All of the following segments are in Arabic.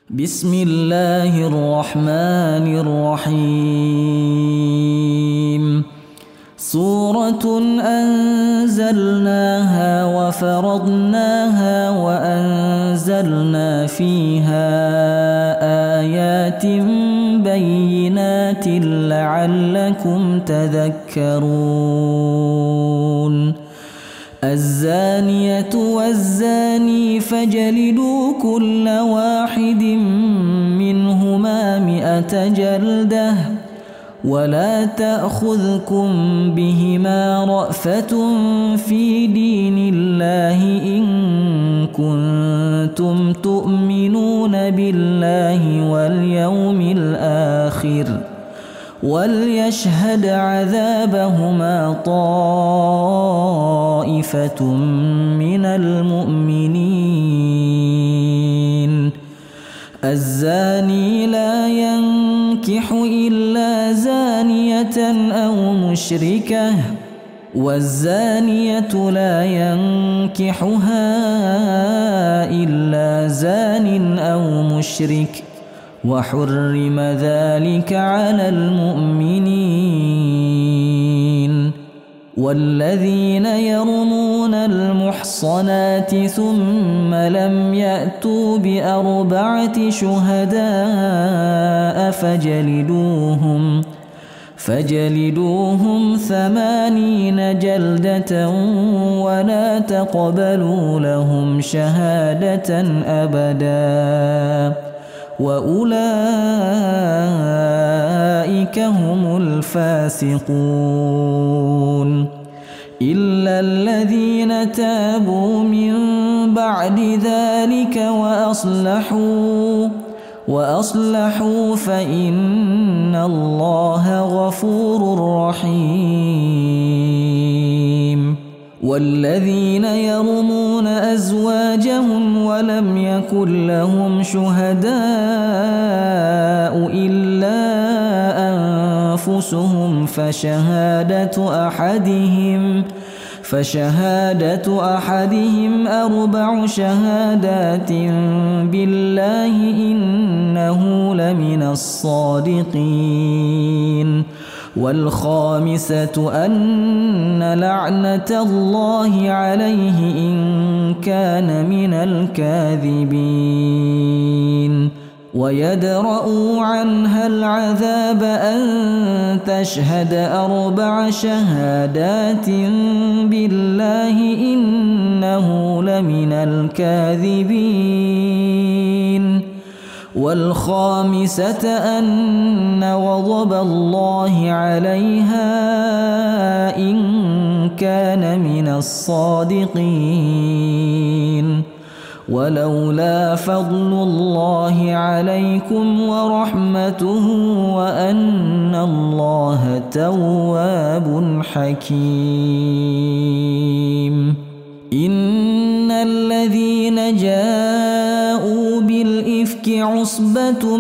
بسم الله الرحمن الرحيم. سورة أنزلناها وفرضناها وأنزلنا فيها آيات بينات لعلكم تذكرون. الزانية والزاني فاجلدوا كل واحد منهما 100 جلدة ولا تأخذكم بهما رأفة في دين الله إن كنتم تؤمنون بالله واليوم الآخر وليشهد عذابهما طائفة من المؤمنين. الزاني لا ينكح إلا زانية أو مشركة والزانية لا ينكحها إلا زان أو مشرك وحرم ذلك على المؤمنين. والذين يرمون المحصنات ثم لم يأتوا ب4 شهداء فجلدوهم 80 جلدة ولا تقبلوا لهم شهادة أبدا وأولئك هم الفاسقون. إلا الذين تابوا من بعد ذلك وأصلحوا فإن الله غفور رحيم. والذين يرمون أزواجهم ولم يكن لهم شهداء إلا أنفسهم فشهادة أحدهم 4 شهادات بالله إنه لمن الصادقين. والخامسة أن لعنة الله عليه إن كان من الكاذبين. ويدرأ عنها العذاب أن تشهد 4 شهادات بالله إنه لمن الكاذبين. والخامسة أن غضب الله عليها إن كان من الصادقين. ولولا فضل الله عليكم ورحمته وأن الله تواب حكيم. إن الذين جاءوا بالإفك عصبة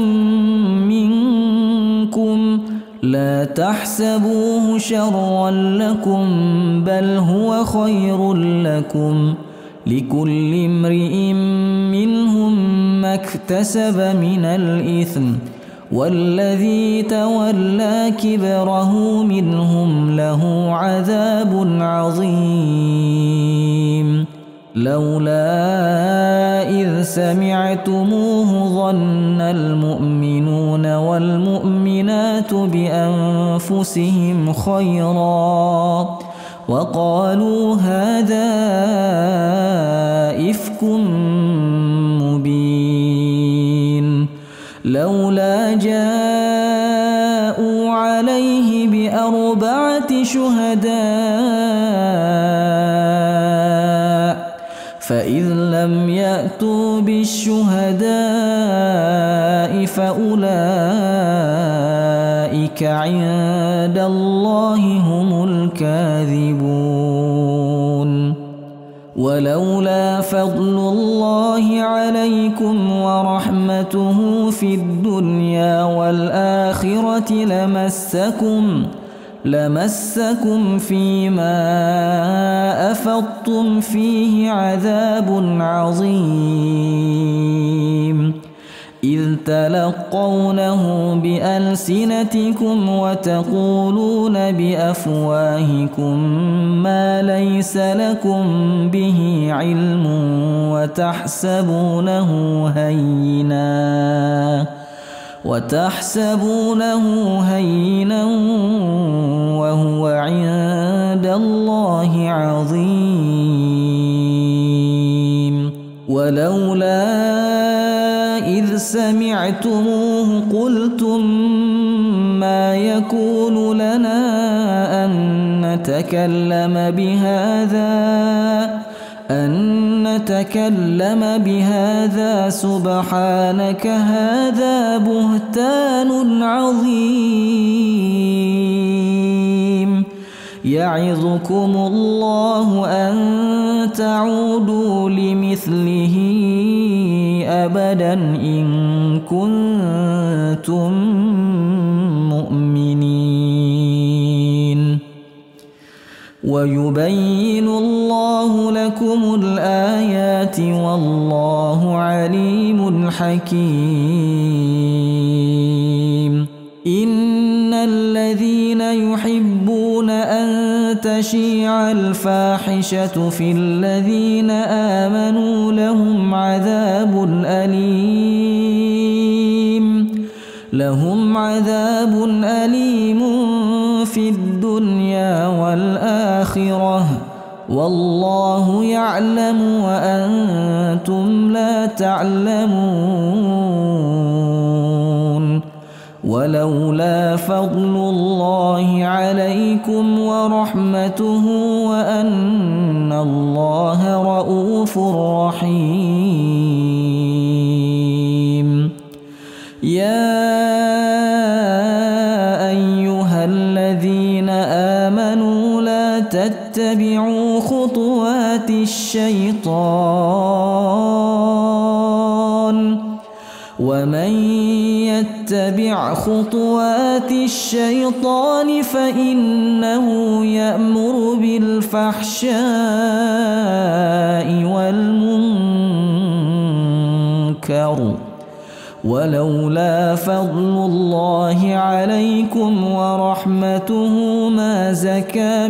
منكم لا تحسبوه شرا لكم بل هو خير لكم لكل امرئ منهم ما اكتسب من الإثم والذي تولى كبره منهم له عذاب عظيم. لولا إذ سمعتموه ظن المؤمنون والمؤمنات بأنفسهم خيرا وقالوا هذا إفك مبين. لولا جاءوا عليه ب4 شهداء فإذ لم يأتوا بالشهداء فأولئك عند الله هم الكاذبون. ولولا فضل الله عليكم ورحمته في الدنيا والآخرة لمسكم فيما أفضتم فيه عذاب عظيم. إذ تلقونه بألسنتكم وتقولون بأفواهكم ما ليس لكم به علم وتحسبونه هينا وهو عند الله عظيم. ولولا إذ سمعتموه قلتم ما يكون لنا أن نتكلم بهذا سبحانك هذا بهتان عظيم. يعظكم الله أن تعودوا لمثله أبدا إن كنتم مؤمنين. ويبين الله لكم الآيات والله عليم حكيم. إن الذين يحبون أن تشيع الفاحشة في الذين آمنوا لهم عذاب أليم في الدنيا والآخرة والله يعلم وأنتم لا تعلمون. ولولا فضل الله عليكم ورحمته وأن الله رؤوف رحيم. يا أيها الذين آمنوا لا تتبعوا خطوات الشيطان ومن يتبع خطوات الشيطان فإنه يأمر بالفحشاء والمنكر. ولولا فضل الله عليكم ورحمته ما زكى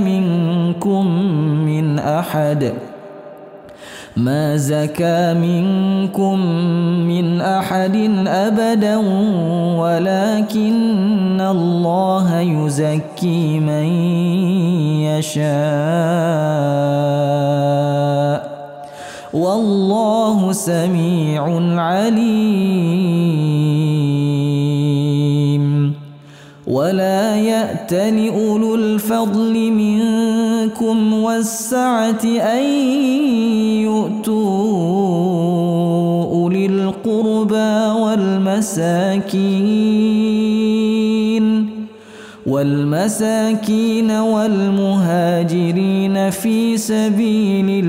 منكم من أحد أبدا ولكن الله يزكي من يشاء والله سميع عليم. ولا يأتل أولو الفضل منكم والسعة أن يؤتوا أولي القربى والمساكين والمهاجرين في سبيل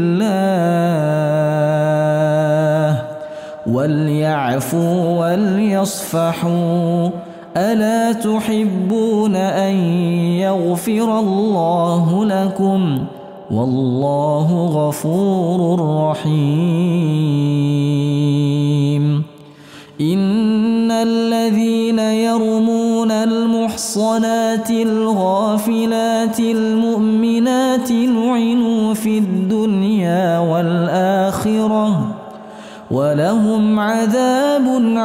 الله وليعفوا وليصفحوا ألا تحبون أن يغفر الله لكم والله غفور رحيم. إن الذين يرمون المحصنات الغافلات المؤمنات لعنوا في الدنيا والآخرة ولهم عذاب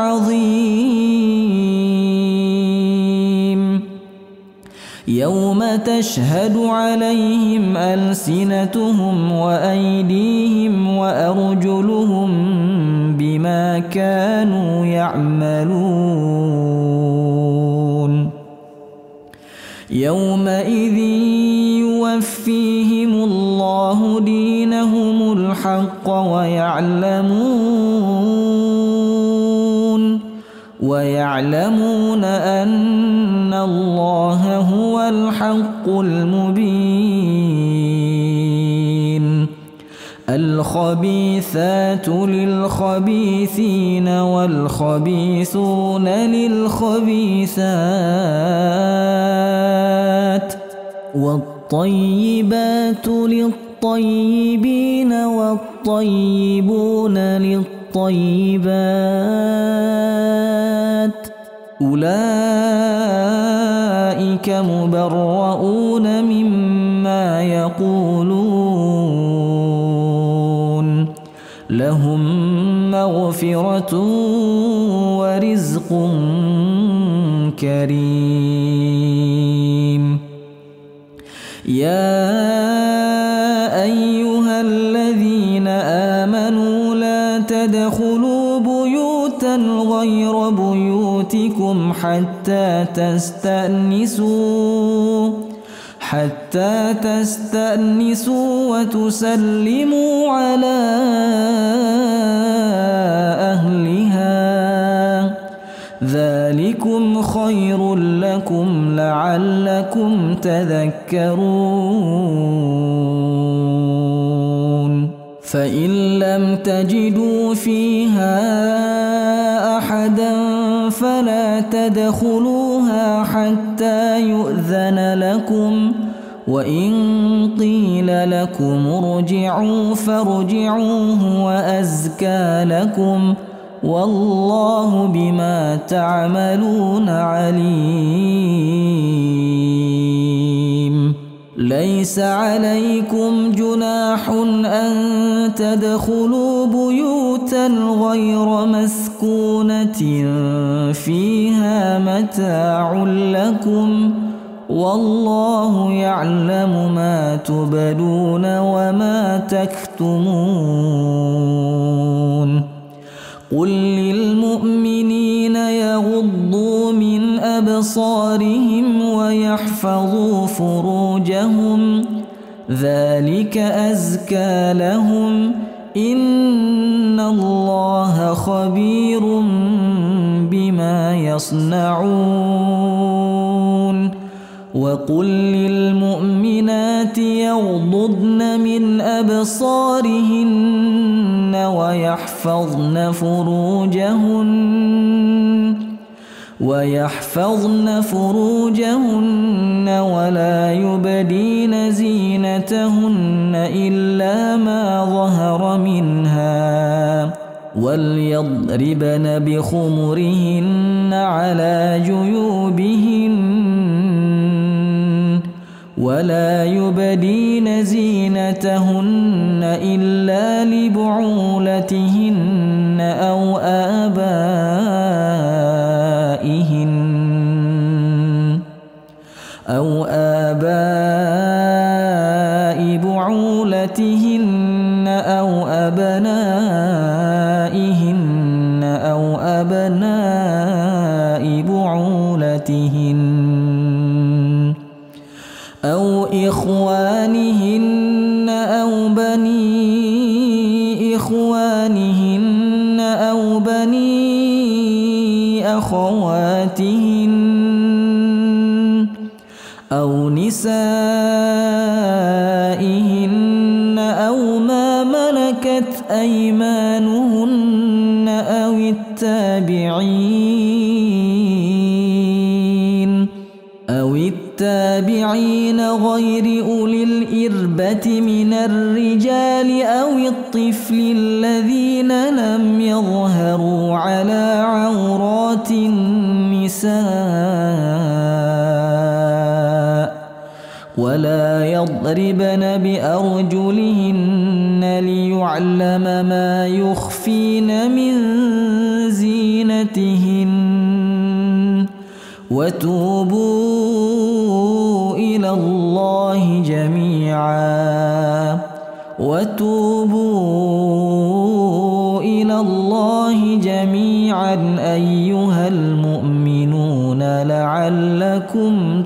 عظيم. يوم تشهد عليهم ألسنتهم وأيديهم وأرجلهم بما كانوا يعملون. يومئذ يوفيهم الله دينهم الحق ويعلمون أن الله هو الحق المبين. الخبيثات للخبيثين والخبيثون للخبيثات والطيبات للطيبين والطيبون للطيبين الطيبات أولئك مبرؤون مما يقولون لهم مغفرة ورزق كريم. يا أيها الذين آمنوا لا تدخلوا بيوتا غير بيوتكم حتى تستأنسوا وتسلموا على أهلها ذلكم خير لكم لعلكم تذكرون. فإن لم تجدوا فيها أحدا فلا تدخلوها حتى يؤذن لكم وإن قيل لكم ارجعوا فارجعوا هو أزكى لكم والله بما تعملون عليم. ليس عليكم جناح أن تدخلوا بيوتا غير مسكونة فيها متاع لكم والله يعلم ما تبدون وما تكتمون. قل للمؤمنين يغضوا من أبصارهم ويحفظوا فروجهم ذلك أزكى لهم إن الله خبير بما يصنعون. وقل للمؤمنات يغضضن من أبصارهن ويحفظن فروجهن ولا يبدين زينتهن إلا ما ظهر منها وليضربن بخمرهن على جيوبهن ولا يبدين زينتهن إلا لبعولتهن أو آباء بعولتهن أو أبنائهن أو أبناء بعولتهن أو إخوانهن أو بني إخوانهن أو بني أخواتهن أو نسائهن أو ما ملكت أيمانهن أو التابعين غير أولي الإربة من الرجال أو الطفل الذين لم يظهروا على عورات النساء ولا يضربن بأرجلهن ليعلم ما يخفين من زينتهن وتوبوا إلى الله جميعا أيها المؤمنون لعلكم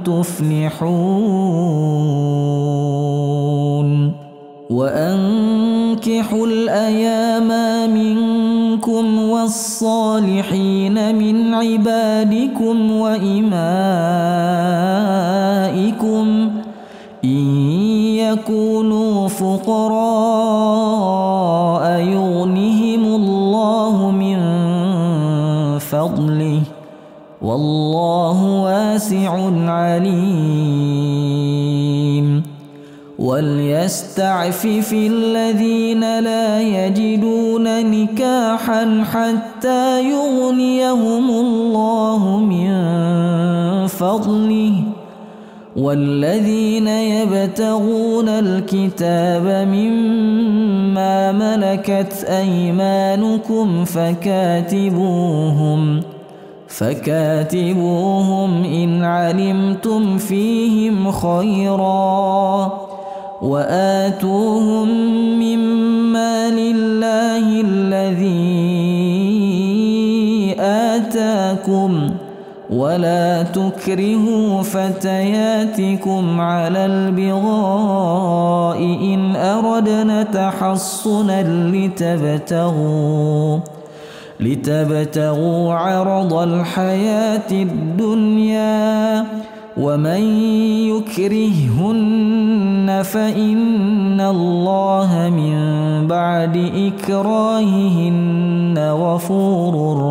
تفلحون. وأنكحوا الأيام منكم والصالحين من عبادكم وإمائكم إن يكونوا فقراء يغنهم الله من فضله والله واسع عليم. وليستعفف الذين لا يجدون نكاحا حتى يغنيهم الله من فضله والذين يبتغون الكتاب مما ملكت أيمانكم فكاتبوهم إن علمتم فيهم خيرا وآتوهم مما لله الذي آتاكم ولا تكرهوا فتياتكم على البغاء إن أردنا تحصنا لتبتغوا عرض الحياة الدنيا ومن يكرههن فإن الله من بعد إكراههن غفور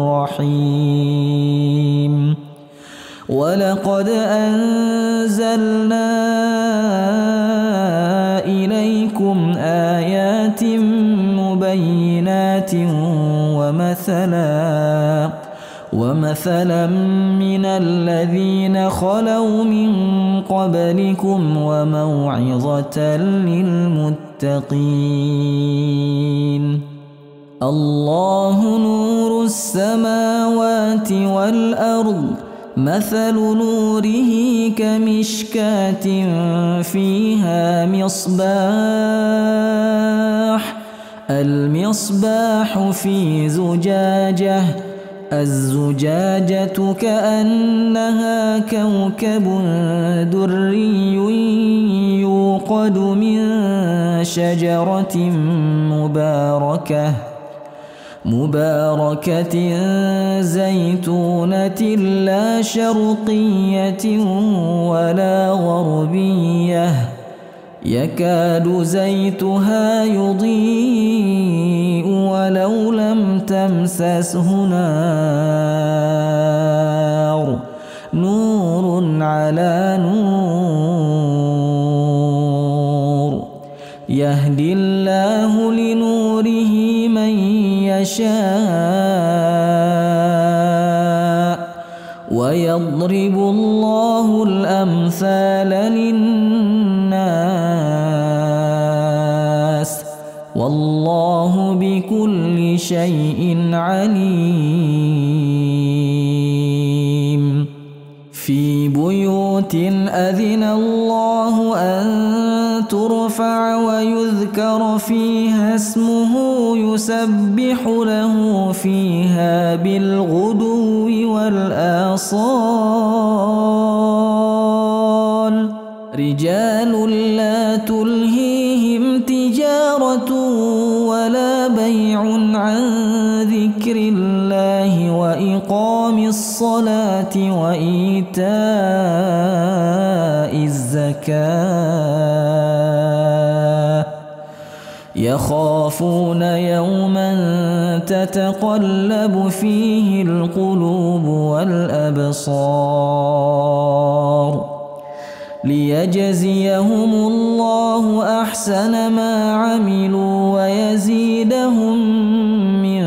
رحيم ولقد أنزلنا إليكم آيات مبينات ومثلا من الذين خلوا من قبلكم وموعظة للمتقين الله نور السماوات والأرض مثل نوره كمشكاة فيها المصباح في زجاجة الزجاجة كأنها كوكب دري يوقد من شجرة مباركة زيتونة لا شرقية ولا غربية يكاد زيتها يضيء ولو لم تمسسه نار نور على نور يهدي الله لنوره من يشاء ويضرب الله الأمثال للناس والله بكل شيء عليم في بيوت أذن الله أن ترفع ويذكر فيها اسمه يسبح له فيها بالغدو والآصال رجال لا تلهيهم تجارة ولا بيع عن ذكر الله وإقام الصلاة وإيتاء الزكاة يخافون يوما تتقلب فيه القلوب والأبصار ليجزيهم الله أحسن ما عملوا ويزيدهم من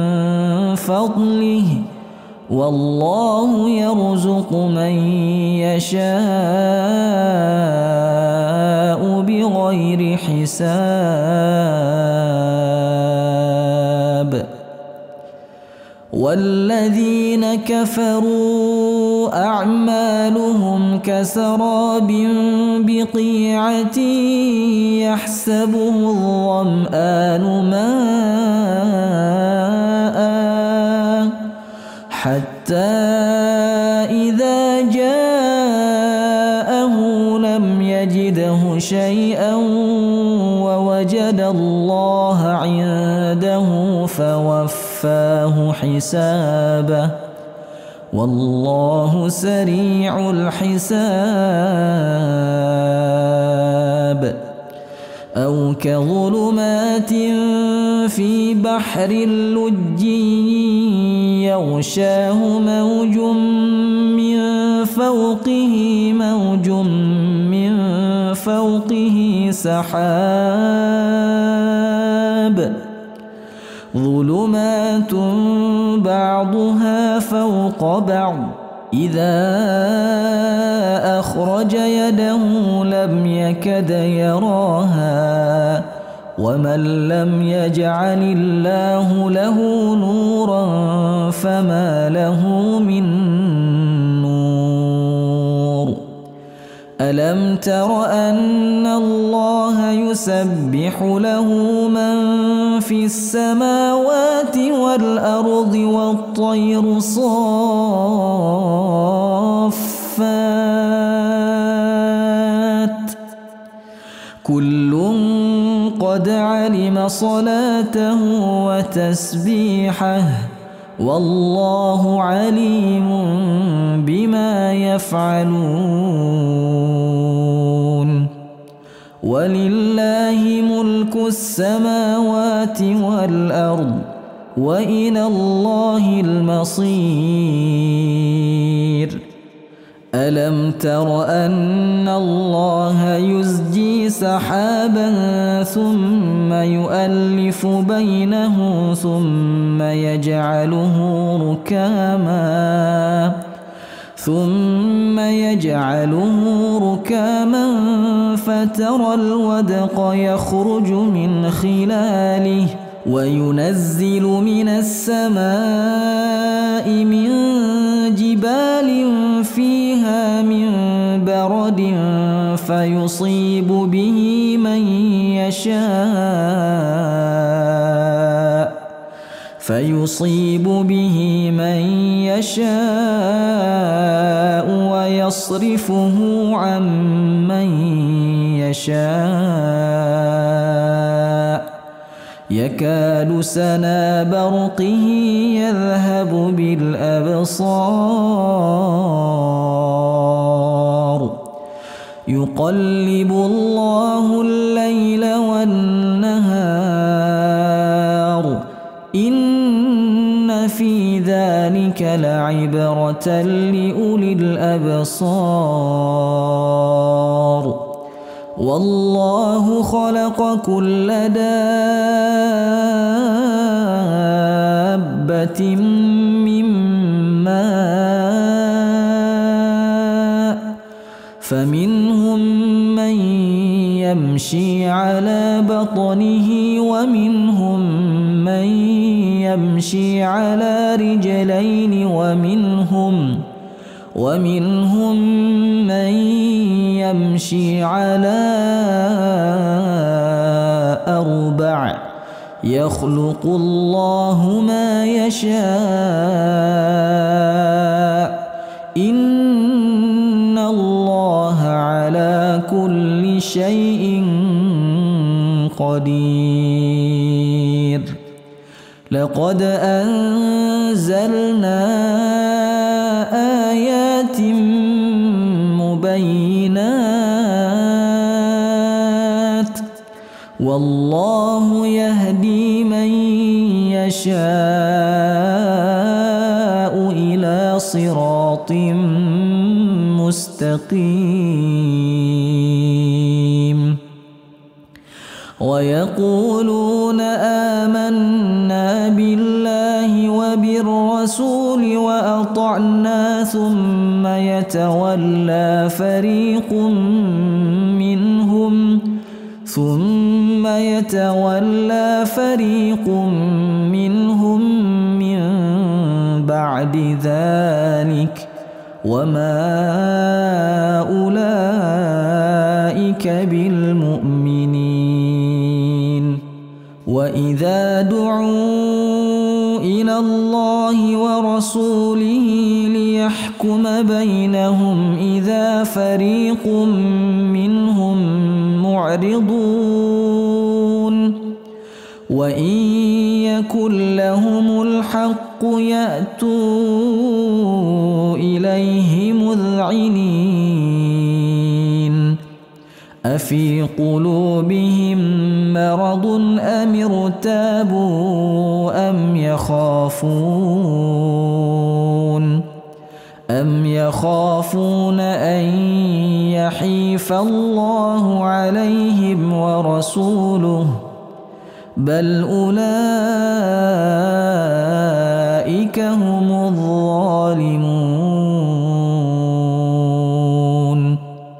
فضله والله يرزق من يشاء بغير حساب والذين كفروا أعمالهم كسراب بقيعة يحسبه الظمآن ماء حتى إذا جاءه لم يجده شيئا ووجد الله عنده فوفاه حسابه والله سريع الحساب أو كظلمات في بحر لجي يغشاه موج من فوقه سحاب ظلمات بعضها فوق بعض إذا أخرج يده لم يكد يراها ومن لم يجعل الله له نورا فما له من نور ألم تر أن الله يسبح له من في السماوات والأرض والطير صافات كل قد علم صلاته وتسبيحه والله عليم بما يفعلون ولله ملك السماوات والأرض وإلى الله المصير ألم تر أن الله يزجي سحابا ثم يؤلف بينه ثم يجعله ركاما فترى الودق يخرج من خلاله وينزل من السماء من جبال فيها من برد فيصيب به من يشاء ويصرفه عن من يشاء يكاد سنا برقه يذهب بالأبصار يقلب الله الليل والنهار إن في ذلك لعبرة لأولي الأبصار والله خلق كل دابة من ماء فمنهم من يمشي على بطنه ومنهم من يمشي على رجلين ومنهم من يمشي على أربع يخلق الله ما يشاء إن الله على كل شيء قدير لقد أنزلنا آيات مبينات والله يهدي من يشاء إلى صراط مستقيم ويقولون آمنا بالله وبالرسول وأطعنا ثم يتولى فريق منهم من بعد ذلك وما أولئك بالمؤمنين وإذا دعوا إلى الله ورسوله ليحكم بينهم إذا فريق منهم معرضون وإن يكن لهم الحق يأتوا إليه مذعنين أفي قلوبهم مرض أم ارتابوا أم يخافون أن يحيف الله عليهم ورسوله بل أولئك هم الظالمون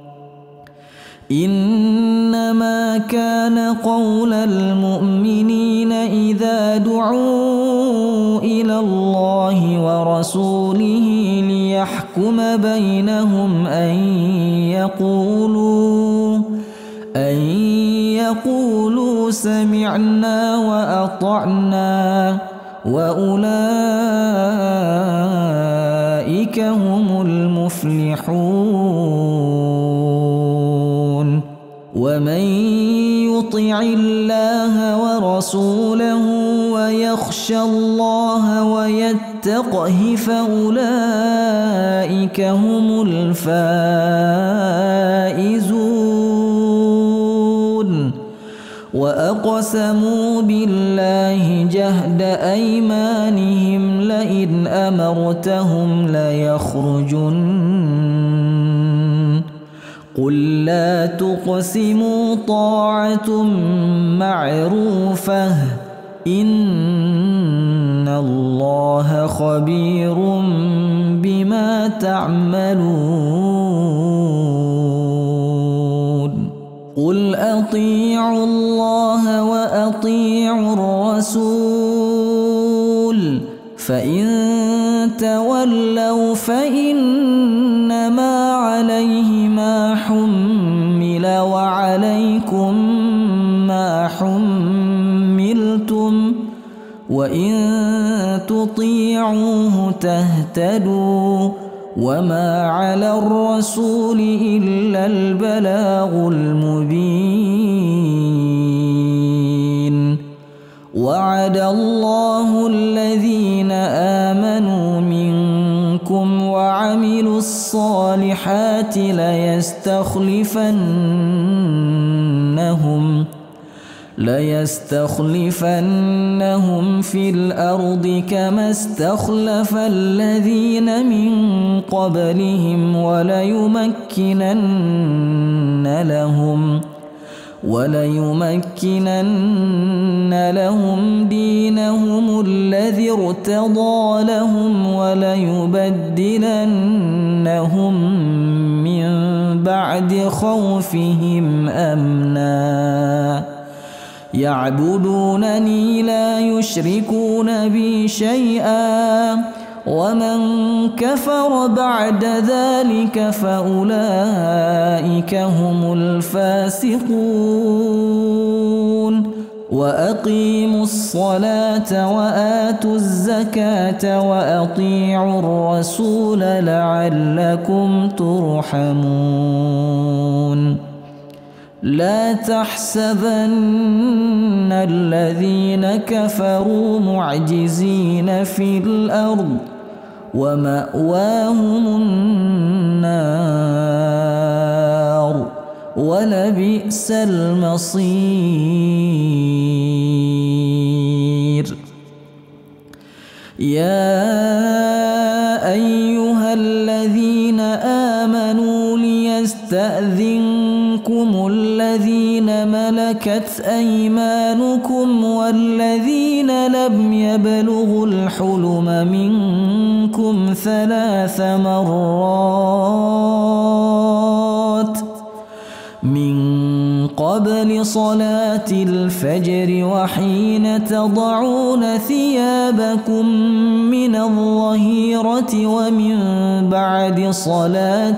إنما كان قول المؤمنين إذا دعوا إلى الله ورسوله ليحكم بينهم أن يقولوا سمعنا وأطعنا وأولئك هم المفلحون ومن يطع الله ورسوله ويخشى الله ويتقه فأولئك هم الفائزون وأقسموا بالله جهد أيمانهم لئن أمرتهم ليخرجن قل لا تقسموا طاعة معروفة إن الله خبير بما تعملون قل أطيعوا الله وأطيعوا الرسول فإن تولوا فإنما عليه ما حمل وعليكم ما حملتم وإن تطيعوه تهتدوا وما على الرسول إلا البلاغ المبين وعد الله الذين آمنوا منكم وعملوا الصالحات ليستخلفنهم في الأرض كما استخلف الذين من قبلهم وليمكنن لهم دينهم الذي ارتضى لهم وليبدلنهم من بعد خوفهم أمنا يعبدونني لا يشركون بي شيئا ومن كفر بعد ذلك فأولئك هم الفاسقون وأقيموا الصلاة وآتوا الزكاة وأطيعوا الرسول لعلكم ترحمون لا تحسبن الذين كفروا معجزين في الأرض ومأواهم النار ولبئس المصير يا أيها الذين آمنوا ليستأذنكم الذين ملكت أيمانكم والذين لم يبلغوا الحلم منكم 3 مرات من قبل صلاة الفجر وحين تضعون ثيابكم من الظهيرة ومن بعد صلاة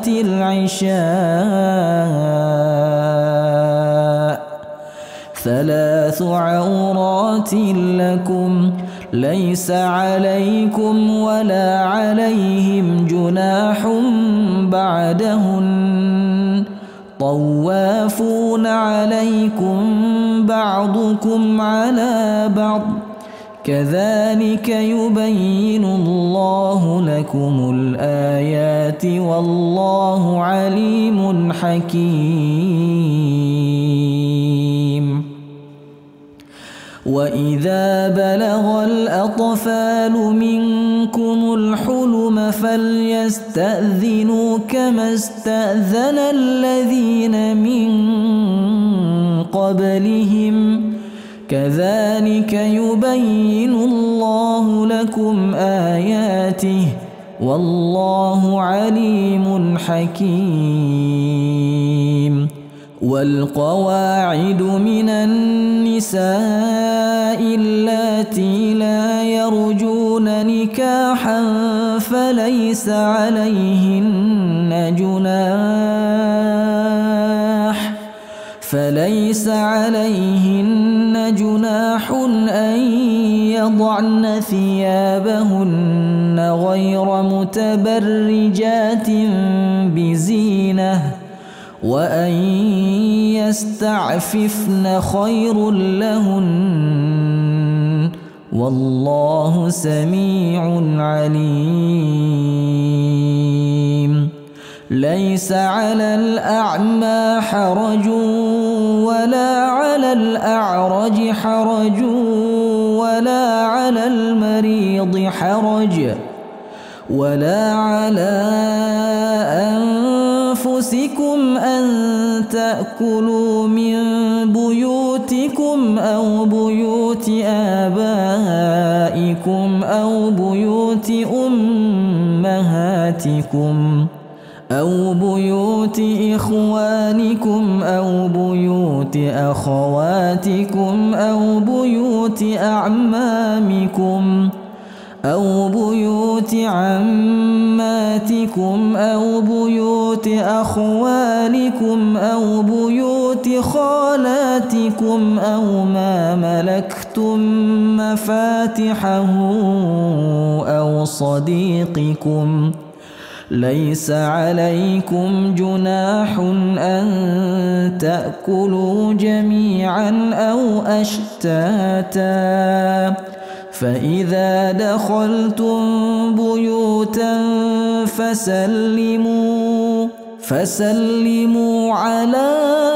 العشاء 3 عورات لكم ليس عليكم ولا عليهم جناح بعدهن طوافون عليكم بعضكم على بعض كذلك يبين الله لكم الآيات والله عليم حكيم وإذا بلغ الأطفال منكم الحلم فليستأذنوا كما استأذن الذين من قبلهم كذلك يبين الله لكم آياته والله عليم حكيم. والقواعد من النساء اللاتي لا يرجون نكاحا فليس عليهن جناح أن يضعن ثيابهن غير متبرجات بزينة وأن يستعففن خير لهن والله سميع عليم. ليس على الأعمى حرج ولا على الأعرج حرج ولا على المريض حرج ولا على أنفسكم أن تأكلوا من بيوتكم أو بيوت آبائكم أو بيوت أمهاتكم أو بيوت إخوانكم أو بيوت أخواتكم أو بيوت أعمامكم أو بيوت عماتكم أو بيوت أخوالكم أو بيوت خالاتكم أو ما ملكتم مفاتحه أو صديقكم. ليس عليكم جناح أن تأكلوا جميعا أو أشتاتا فإذا دخلتم بيوتا فسلموا على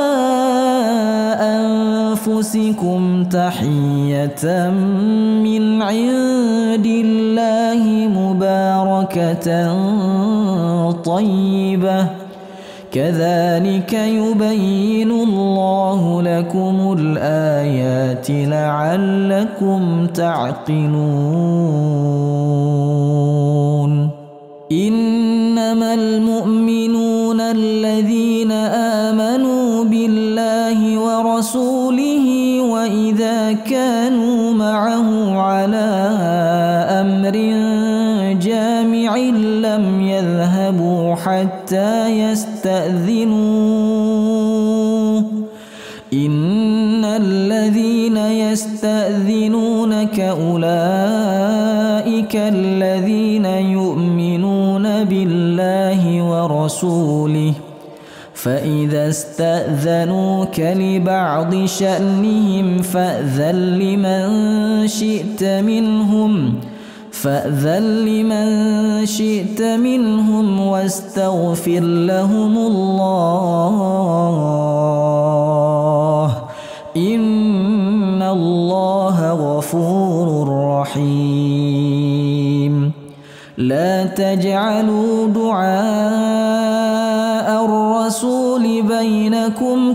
أنفسكم تحية من عند الله مباركة طيبة كذلك يبين الله لكم الآيات لعلكم تعقلون. إنما المؤمنون الذين آمنوا بالله ورسوله وإذا كانوا معه على أمر جامع لم يذهبوا حتى يستأذنوه. إن الذين يستأذنونك أولئك الذين يؤمنون بالله ورسوله فإذا استأذنوك لبعض شأنهم فأذن لمن شئت منهم واستغفر لهم الله إن الله غفور رحيم. لا تجعلوا دعاء الرسول بينكم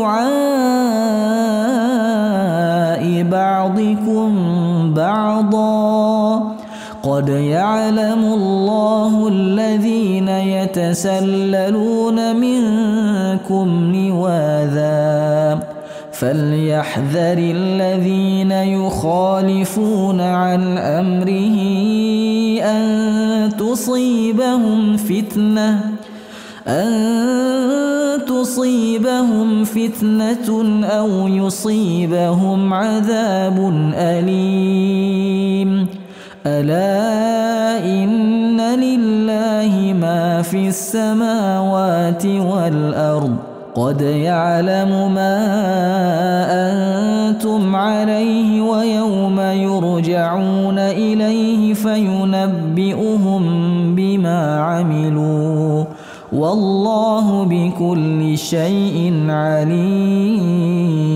كدعاء بعضكم بعضا قد يعلم الله الذين يتسللون منكم لواذا فليحذر الذين يخالفون عن أمره أن تصيبهم فتنة أو يصيبهم عذاب أليم. ألا إن لله ما في السماوات والأرض قد يعلم ما أنتم عليه ويوم يرجعون إليه فينبئهم بما عملوا والله بكل شيء عليم.